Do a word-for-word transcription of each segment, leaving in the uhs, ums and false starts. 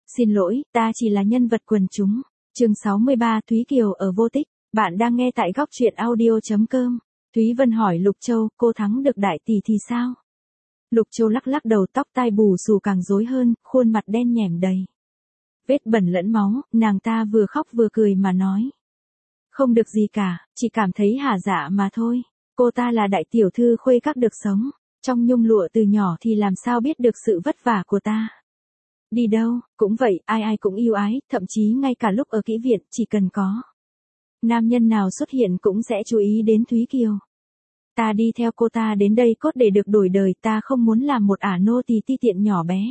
Xin lỗi, ta chỉ là nhân vật quần chúng. Chương sáu mươi ba Thúy Kiều ở vô tích. Bạn đang nghe tại góc truyện audio chấm com. Thúy Vân hỏi Lục Châu, cô thắng được đại tỷ thì sao? Lục Châu lắc lắc đầu, tóc tai bù xù càng rối hơn, khuôn mặt đen nhẻm đầy vết bẩn lẫn máu, nàng ta vừa khóc vừa cười mà nói. Không được gì cả, chỉ cảm thấy hả dạ mà thôi. Cô ta là đại tiểu thư khuê các được sống trong nhung lụa từ nhỏ thì làm sao biết được sự vất vả của ta. Đi đâu, cũng vậy, ai ai cũng yêu ái, thậm chí ngay cả lúc ở kỹ viện, chỉ cần có nam nhân nào xuất hiện cũng sẽ chú ý đến Thúy Kiều. Ta đi theo cô ta đến đây cốt để được đổi đời, ta không muốn làm một ả nô tỳ ti tiện nhỏ bé.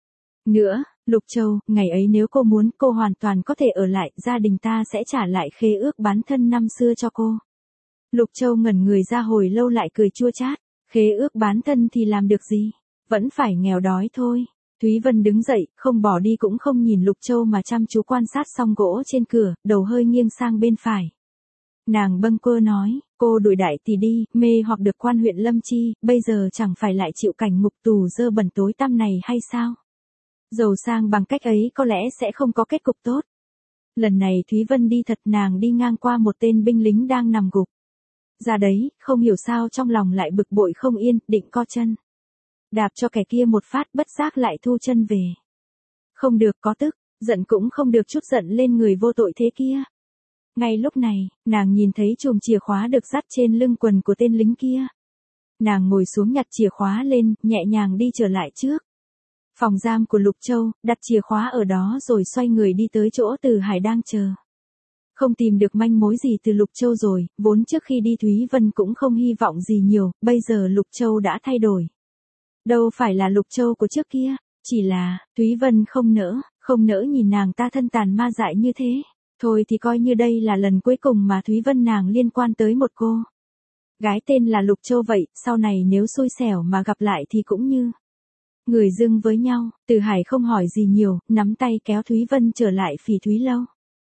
Nữa, Lục Châu, ngày ấy nếu cô muốn, cô hoàn toàn có thể ở lại, gia đình ta sẽ trả lại khế ước bán thân năm xưa cho cô. Lục Châu ngẩn người ra hồi lâu lại cười chua chát, khế ước bán thân thì làm được gì, vẫn phải nghèo đói thôi. Thúy Vân đứng dậy, không bỏ đi cũng không nhìn Lục Châu mà chăm chú quan sát song gỗ trên cửa, đầu hơi nghiêng sang bên phải. Nàng bâng quơ nói, cô đuổi đại tỷ đi, mê hoặc được quan huyện Lâm Chi, bây giờ chẳng phải lại chịu cảnh ngục tù dơ bẩn tối tăm này hay sao? Giàu sang bằng cách ấy có lẽ sẽ không có kết cục tốt. Lần này Thúy Vân đi thật, nàng đi ngang qua một tên binh lính đang nằm gục. Ra đấy, không hiểu sao trong lòng lại bực bội không yên, định co chân đạp cho kẻ kia một phát, bất giác lại thu chân về. Không được, có tức, giận cũng không được, chút giận lên người vô tội thế kia. Ngay lúc này, nàng nhìn thấy chùm chìa khóa được dắt trên lưng quần của tên lính kia. Nàng ngồi xuống nhặt chìa khóa lên, nhẹ nhàng đi trở lại trước phòng giam của Lục Châu, đặt chìa khóa ở đó rồi xoay người đi tới chỗ Từ Hải đang chờ. Không tìm được manh mối gì từ Lục Châu rồi, vốn trước khi đi Thúy Vân cũng không hy vọng gì nhiều, bây giờ Lục Châu đã thay đổi. Đâu phải là Lục Châu của trước kia, chỉ là, Thúy Vân không nỡ, không nỡ nhìn nàng ta thân tàn ma dại như thế. Thôi thì coi như đây là lần cuối cùng mà Thúy Vân nàng liên quan tới một cô gái tên là Lục Châu vậy, sau này nếu xui xẻo mà gặp lại thì cũng như người dưng với nhau. Từ Hải không hỏi gì nhiều, nắm tay kéo Thúy Vân trở lại Phỉ Thúy Lâu.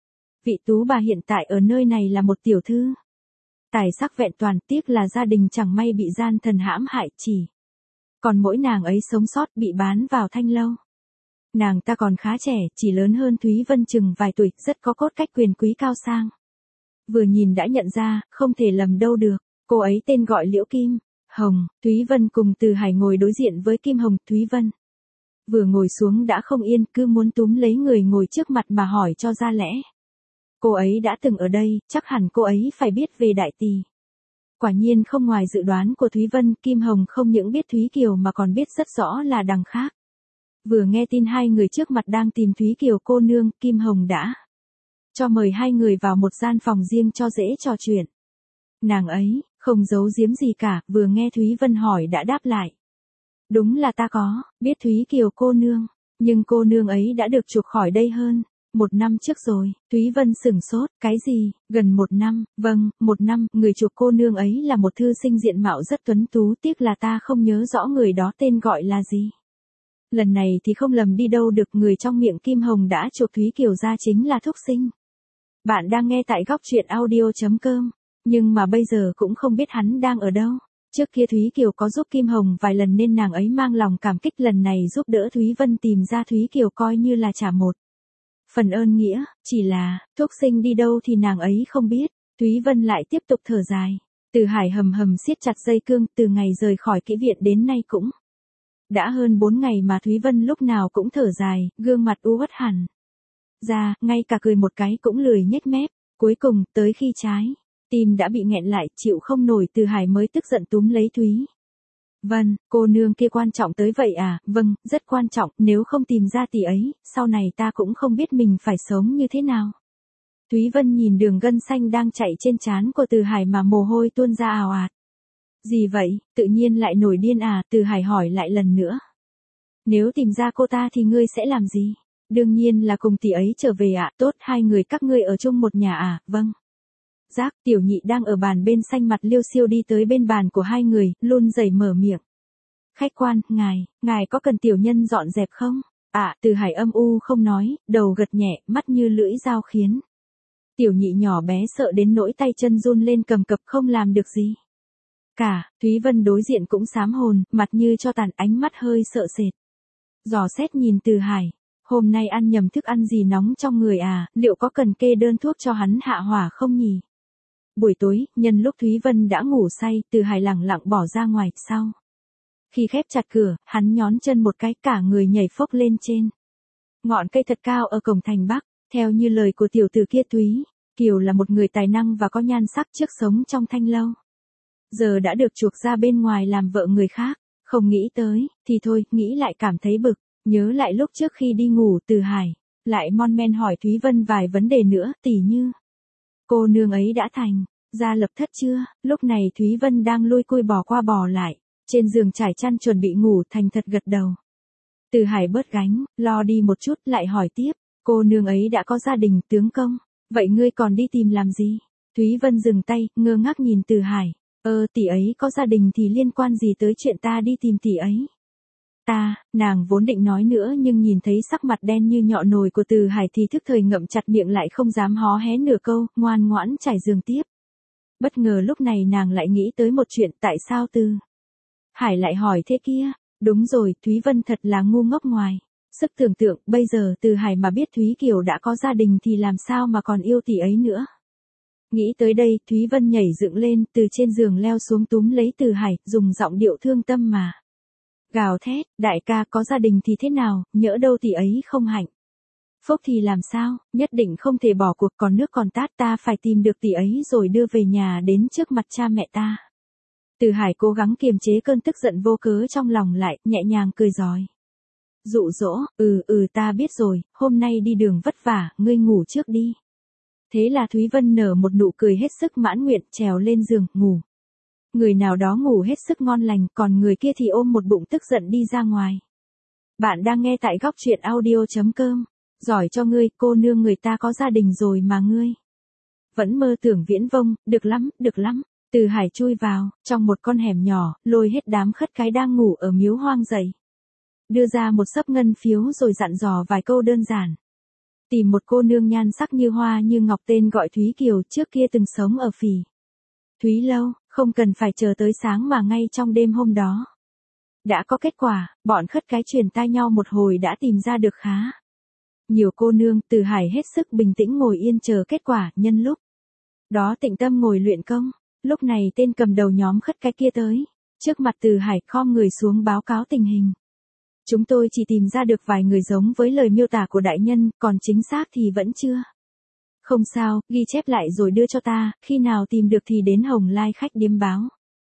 Vị tú bà hiện tại ở nơi này là một tiểu thư tài sắc vẹn toàn, tiếc là gia đình chẳng may bị gian thần hãm hại, chỉ còn mỗi nàng ấy sống sót, bị bán vào Thanh Lâu. Nàng ta còn khá trẻ, chỉ lớn hơn Thúy Vân chừng vài tuổi, rất có cốt cách quyền quý cao sang. Vừa nhìn đã nhận ra, không thể lầm đâu được, cô ấy tên gọi Liễu Kim Hồng. Thúy Vân cùng Từ Hải ngồi đối diện với Kim Hồng. Thúy Vân vừa ngồi xuống đã không yên, cứ muốn túm lấy người ngồi trước mặt mà hỏi cho ra lẽ. Cô ấy đã từng ở đây, chắc hẳn cô ấy phải biết về đại tỷ. Quả nhiên không ngoài dự đoán của Thúy Vân, Kim Hồng không những biết Thúy Kiều mà còn biết rất rõ là đằng khác. Vừa nghe tin hai người trước mặt đang tìm Thúy Kiều cô nương, Kim Hồng đã cho mời hai người vào một gian phòng riêng cho dễ trò chuyện. Nàng ấy không giấu giếm gì cả, vừa nghe Thúy Vân hỏi đã đáp lại. Đúng là ta có biết Thúy Kiều cô nương, nhưng cô nương ấy đã được chuộc khỏi đây hơn một năm trước rồi. Thúy Vân sửng sốt, cái gì, gần một năm? Vâng, một năm, người chuộc cô nương ấy là một thư sinh diện mạo rất tuấn tú, tiếc là ta không nhớ rõ người đó tên gọi là gì. Lần này thì không lầm đi đâu được, người trong miệng Kim Hồng đã chuộc Thúy Kiều ra chính là Thúc Sinh. Bạn đang nghe tại góc truyện audio chấm com, nhưng mà bây giờ cũng không biết hắn đang ở đâu. Trước kia Thúy Kiều có giúp Kim Hồng vài lần nên nàng ấy mang lòng cảm kích, lần này giúp đỡ Thúy Vân tìm ra Thúy Kiều coi như là trả một phần ơn nghĩa, chỉ là, Thúc Sinh đi đâu thì nàng ấy không biết. Thúy Vân lại tiếp tục thở dài. Từ Hải hầm hầm siết chặt dây cương, từ ngày rời khỏi kỹ viện đến nay cũng đã hơn bốn ngày mà Thúy Vân lúc nào cũng thở dài, gương mặt u uất hẳn ra, ngay cả cười một cái cũng lười nhếch mép. Cuối cùng, tới khi trái tim đã bị nghẹn lại, chịu không nổi, Từ Hải mới tức giận túm lấy Thúy Vân, cô nương kia quan trọng tới vậy à? Vâng, rất quan trọng, nếu không tìm ra tỷ ấy, sau này ta cũng không biết mình phải sống như thế nào. Thúy Vân nhìn đường gân xanh đang chạy trên trán của Từ Hải mà mồ hôi tuôn ra ào ạt. Gì vậy, tự nhiên lại nổi điên à? Từ Hải hỏi lại lần nữa. Nếu tìm ra cô ta thì ngươi sẽ làm gì? Đương nhiên là cùng tỷ ấy trở về ạ. À? Tốt, hai người các ngươi ở chung một nhà à? Vâng. Giác, Tiểu Nhị đang ở bàn bên xanh mặt liêu xiêu đi tới bên bàn của hai người, run rẩy mở miệng. Khách quan, ngài, ngài có cần tiểu nhân dọn dẹp không? À, Từ Hải âm u không nói, đầu gật nhẹ, mắt như lưỡi dao khiến Tiểu Nhị nhỏ bé sợ đến nỗi tay chân run lên cầm cập không làm được gì cả. Thúy Vân đối diện cũng xám hồn, mặt như cho tàn, ánh mắt hơi sợ sệt dò xét nhìn Từ Hải. Hôm nay ăn nhầm thức ăn gì nóng trong người à, liệu có cần kê đơn thuốc cho hắn hạ hỏa không nhỉ? Buổi tối, nhân lúc Thúy Vân đã ngủ say, Từ Hải lẳng lặng bỏ ra ngoài, sau. Khi khép chặt cửa, hắn nhón chân một cái, cả người nhảy phốc lên trên ngọn cây thật cao ở cổng thành Bắc. Theo như lời của tiểu tử kia Thúy Kiều là một người tài năng và có nhan sắc trước sống trong thanh lâu. Giờ đã được chuộc ra bên ngoài làm vợ người khác, không nghĩ tới, thì thôi, nghĩ lại cảm thấy bực, nhớ lại lúc trước khi đi ngủ Từ Hải, lại mon men hỏi Thúy Vân vài vấn đề nữa, tỉ như, cô nương ấy đã thành ra lập thất chưa, lúc này Thúy Vân đang lui cui bò qua bò lại, trên giường trải chăn chuẩn bị ngủ, thành thật gật đầu. Từ Hải bớt gánh, lo đi một chút, lại hỏi tiếp, cô nương ấy đã có gia đình, tướng công, vậy ngươi còn đi tìm làm gì? Thúy Vân dừng tay, ngơ ngác nhìn Từ Hải, ơ tỷ ấy có gia đình thì liên quan gì tới chuyện ta đi tìm tỷ ấy? Ta, nàng vốn định nói nữa nhưng nhìn thấy sắc mặt đen như nhọ nồi của Từ Hải thì thức thời ngậm chặt miệng lại không dám hó hé nửa câu, ngoan ngoãn trải giường tiếp. Bất ngờ lúc này nàng lại nghĩ tới một chuyện, tại sao Từ Hải lại hỏi thế kia? Đúng rồi, Thúy Vân thật là ngu ngốc ngoài sức tưởng tượng, bây giờ Từ Hải mà biết Thúy Kiều đã có gia đình thì làm sao mà còn yêu tỷ ấy nữa. Nghĩ tới đây, Thúy Vân nhảy dựng lên, từ trên giường leo xuống túm lấy Từ Hải, dùng giọng điệu thương tâm mà gào thét, đại ca có gia đình thì thế nào, nhỡ đâu tỷ ấy không hạnh phúc thì làm sao, nhất định không thể bỏ cuộc, còn nước còn tát, ta phải tìm được tỷ ấy rồi đưa về nhà đến trước mặt cha mẹ ta. Từ Hải cố gắng kiềm chế cơn tức giận vô cớ trong lòng lại, nhẹ nhàng cười giỏi. Dụ dỗ, ừ ừ ta biết rồi, hôm nay đi đường vất vả, ngươi ngủ trước đi. Thế là Thúy Vân nở một nụ cười hết sức mãn nguyện, trèo lên giường, ngủ. Người nào đó ngủ hết sức ngon lành, còn người kia thì ôm một bụng tức giận đi ra ngoài. Bạn đang nghe tại góc truyện audio chấm com. Giỏi cho ngươi, cô nương người ta có gia đình rồi mà ngươi vẫn mơ tưởng viễn vông, được lắm, được lắm. Từ Hải chui vào, trong một con hẻm nhỏ, lôi hết đám khất cái đang ngủ ở miếu hoang dậy. Đưa ra một xấp ngân phiếu rồi dặn dò vài câu đơn giản. Tìm một cô nương nhan sắc như hoa như ngọc tên gọi Thúy Kiều, trước kia từng sống ở Phỉ Thúy Lâu, không cần phải chờ tới sáng mà ngay trong đêm hôm đó. Đã có kết quả, bọn khất cái truyền tai nhau một hồi đã tìm ra được khá nhiều cô nương. Từ Hải hết sức bình tĩnh ngồi yên chờ kết quả, nhân lúc đó tĩnh tâm ngồi luyện công. Lúc này tên cầm đầu nhóm khất cái kia tới, trước mặt Từ Hải khom người xuống báo cáo tình hình. Chúng tôi chỉ tìm ra được vài người giống với lời miêu tả của đại nhân, còn chính xác thì vẫn chưa. Không sao, ghi chép lại rồi đưa cho ta, khi nào tìm được thì đến Hồng Lai khách điếm báo.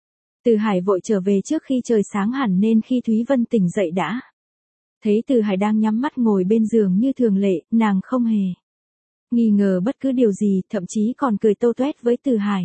Từ Hải vội trở về trước khi trời sáng hẳn nên khi Thúy Vân tỉnh dậy đã thấy Từ Hải đang nhắm mắt ngồi bên giường như thường lệ, nàng không hề nghi ngờ bất cứ điều gì, thậm chí còn cười tâu tuét với Từ Hải.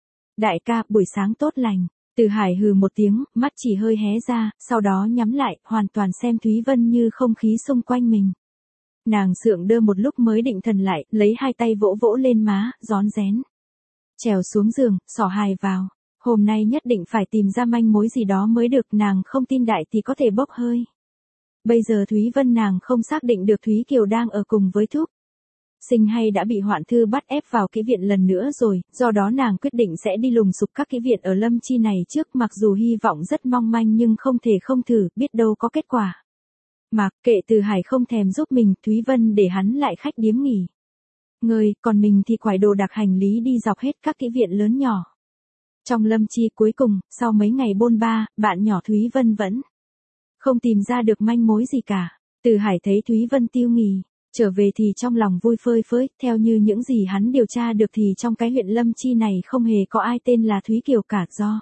Đại ca, buổi sáng tốt lành. Từ Hải hừ một tiếng, mắt chỉ hơi hé ra, sau đó nhắm lại, hoàn toàn xem Thúy Vân như không khí xung quanh mình. Nàng sượng đơ một lúc mới định thần lại, lấy hai tay vỗ vỗ lên má, rón rén trèo xuống giường, xỏ hài vào. Hôm nay nhất định phải tìm ra manh mối gì đó mới được, nàng không tin đại thì có thể bốc hơi. Bây giờ Thúy Vân nàng không xác định được Thúy Kiều đang ở cùng với Thúc Sinh hay đã bị Hoạn Thư bắt ép vào kỹ viện lần nữa rồi, do đó nàng quyết định sẽ đi lùng sục các kỹ viện ở Lâm Chi này trước, mặc dù hy vọng rất mong manh nhưng không thể không thử, biết đâu có kết quả. Mặc kệ Từ Hải không thèm giúp mình, Thúy Vân để hắn lại khách điếm nghỉ ngơi, còn mình thì quải đồ đạc hành lý đi dọc hết các kỹ viện lớn nhỏ. Trong Lâm Chi cuối cùng, sau mấy ngày bôn ba, bạn nhỏ Thúy Vân vẫn không tìm ra được manh mối gì cả. Từ Hải thấy Thúy Vân tiêu nghì trở về thì trong lòng vui phơi phới, theo như những gì hắn điều tra được thì trong cái huyện Lâm Chi này không hề có ai tên là Thúy Kiều cả, do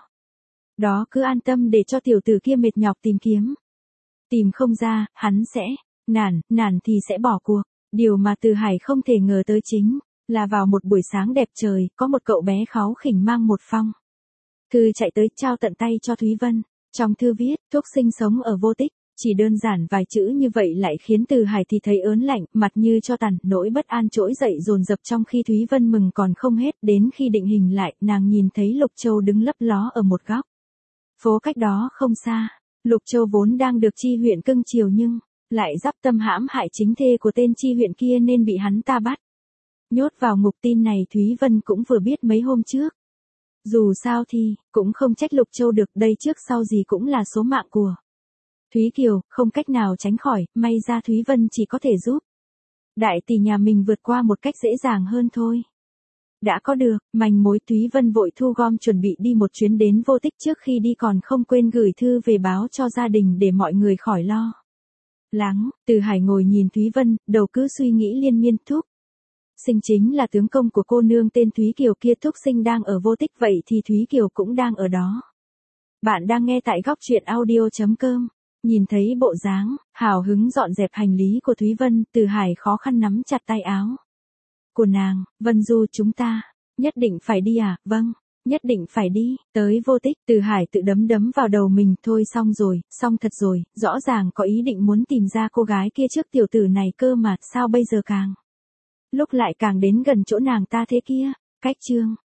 đó cứ an tâm để cho tiểu tử kia mệt nhọc tìm kiếm. Tìm không ra, hắn sẽ nản, nản thì sẽ bỏ cuộc. Điều mà Từ Hải không thể ngờ tới chính là vào một buổi sáng đẹp trời, có một cậu bé kháu khỉnh mang một phong thư chạy tới trao tận tay cho Thúy Vân. Trong thư viết, Thúc Sinh sống ở Vô Tích. Chỉ đơn giản vài chữ như vậy lại khiến Từ Hải thì thấy ớn lạnh, mặt như cho tàn, nỗi bất an trỗi dậy dồn dập trong khi Thúy Vân mừng còn không hết, đến khi định hình lại, nàng nhìn thấy Lục Châu đứng lấp ló ở một góc phố cách đó không xa. Lục Châu vốn đang được Chi huyện cưng chiều nhưng lại dắp tâm hãm hại chính thê của tên Chi huyện kia nên bị hắn ta bắt nhốt vào ngục. Tin này Thúy Vân cũng vừa biết mấy hôm trước. Dù sao thì cũng không trách Lục Châu được, đây trước sau gì cũng là số mạng của Thúy Kiều, không cách nào tránh khỏi, may ra Thúy Vân chỉ có thể giúp đại tỷ nhà mình vượt qua một cách dễ dàng hơn thôi. Đã có được, manh mối Thúy Vân vội thu gom chuẩn bị đi một chuyến đến Vô Tích, trước khi đi còn không quên gửi thư về báo cho gia đình để mọi người khỏi lo lắng. Từ Hải ngồi nhìn Thúy Vân, đầu cứ suy nghĩ liên miên. Thúc Sinh chính là tướng công của cô nương tên Thúy Kiều kia, Thúc Sinh đang ở Vô Tích, vậy thì Thúy Kiều cũng đang ở đó. Bạn đang nghe tại góc truyện audio chấm com. Nhìn thấy bộ dáng hào hứng dọn dẹp hành lý của Thúy Vân, Từ Hải khó khăn nắm chặt tay áo của nàng. Vân Du, chúng ta nhất định phải đi à? Vâng, nhất định phải đi. Tới Vô Tích, Từ Hải tự đấm đấm vào đầu mình. Thôi xong rồi, xong thật rồi, rõ ràng có ý định muốn tìm ra cô gái kia trước tiểu tử này cơ mà, sao bây giờ càng lúc lại càng đến gần chỗ nàng ta thế kia. Cách chương